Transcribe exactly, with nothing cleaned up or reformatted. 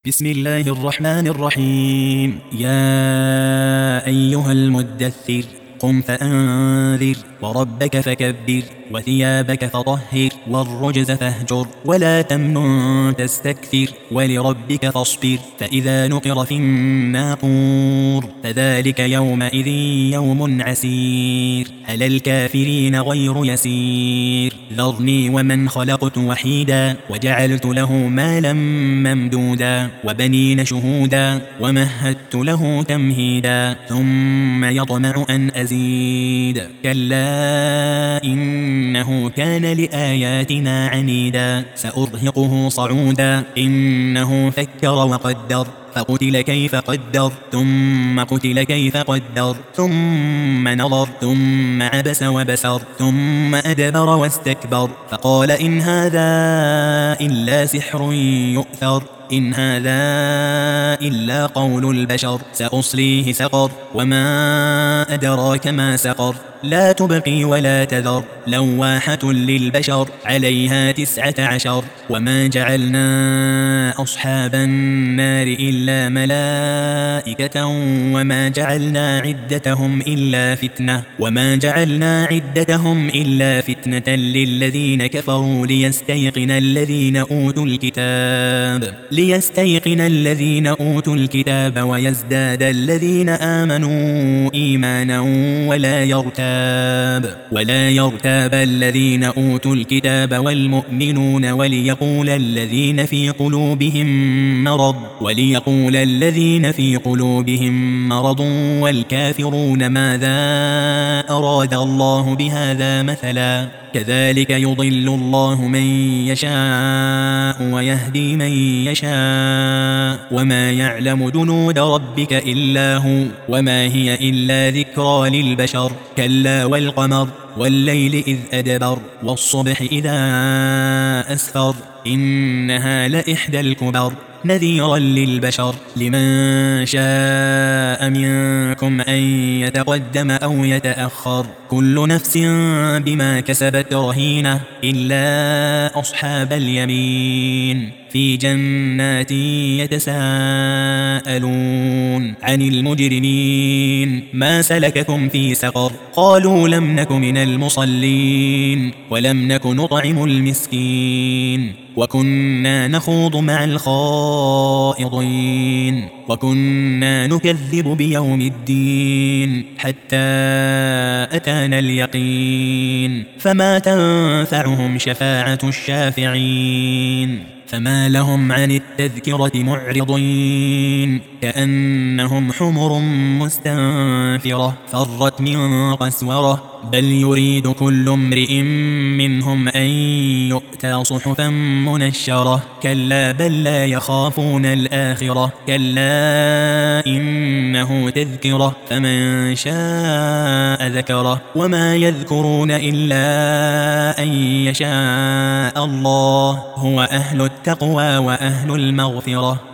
بسم الله الرحمن الرحيم. يا أيها المدثر قم فأنذر وربك فكبر وثيابك فطهر والرجز فاهجر ولا تمنن تستكثر ولربك فاصبر فإذا نقر في الناقور فذلك يومئذ يوم عسير على الكافرين غير يسير. ذرني ومن خلقت وحيدا وجعلت له مالا ممدودا وبنين شهودا ومهدت له تمهيدا ثم يطمع أن أزيد كلا إنه كان لآياتنا عنيدا سأرهقه صعودا إنه فكر وقدر فقتل كيف قدر ثم قتل كيف قدر ثم نظر ثم عبس وبسر ثم أدبر واستكبر فقال إن هذا إلا سحر يؤثر إن هذا إلا قول البشر سأصليه سقر وما أدراك ما سقر لا تبقي ولا تذر لواحة للبشر عليها تسعة عشر وما جعلنا أصحاب النار إلا ملائكة وما جعلنا عدتهم إلا فتنة وما جعلنا عدتهم إلا فتنة للذين كفروا ليستيقن الذين أوتوا الكتاب ليستيقن الذين أوتوا الكتاب ويزداد الذين آمنوا إيمانا ولا يرتاب ولا يرتاب الذين أوتوا الكتاب والمؤمنون وليقول الذين في قلوبهم مرض وليقول الذين في قلوبهم مرض والكافرون ماذا أراد الله بهذا مثلا كذلك يضل الله من يشاء ويهدي من يشاء وما يعلم جنود ربك إلا هو وما هي إلا ذكرى للبشر كلا والقمر والليل إذ أدبر والصبح إذا أسفر إنها لإحدى الكبر نذيرا للبشر لمن شاء منكم أن يتقدم أو يتأخر كل نفس بما كسبت رهينة إلا أصحاب اليمين في جنات يتساءلون عن المجرمين ما سلككم في سقر قالوا لم نك من المصلين ولم نك نطعم المسكين وكنا نخوض مع الخائضين وكنا نكذب بيوم الدين حتى أتانا اليقين فما تنفعهم شفاعة الشافعين فما لهم عن التذكرة معرضين كأنهم حمر مستنفرة فرت من قسورة بل يريد كل امرئ منهم أن يؤتى صحفا منشرة كلا بل لا يخافون الآخرة كلا إنه تذكرة فمن شاء ذكره وما يذكرون إلا أن يشاء الله هو أهل التقوى وأهل المغفرة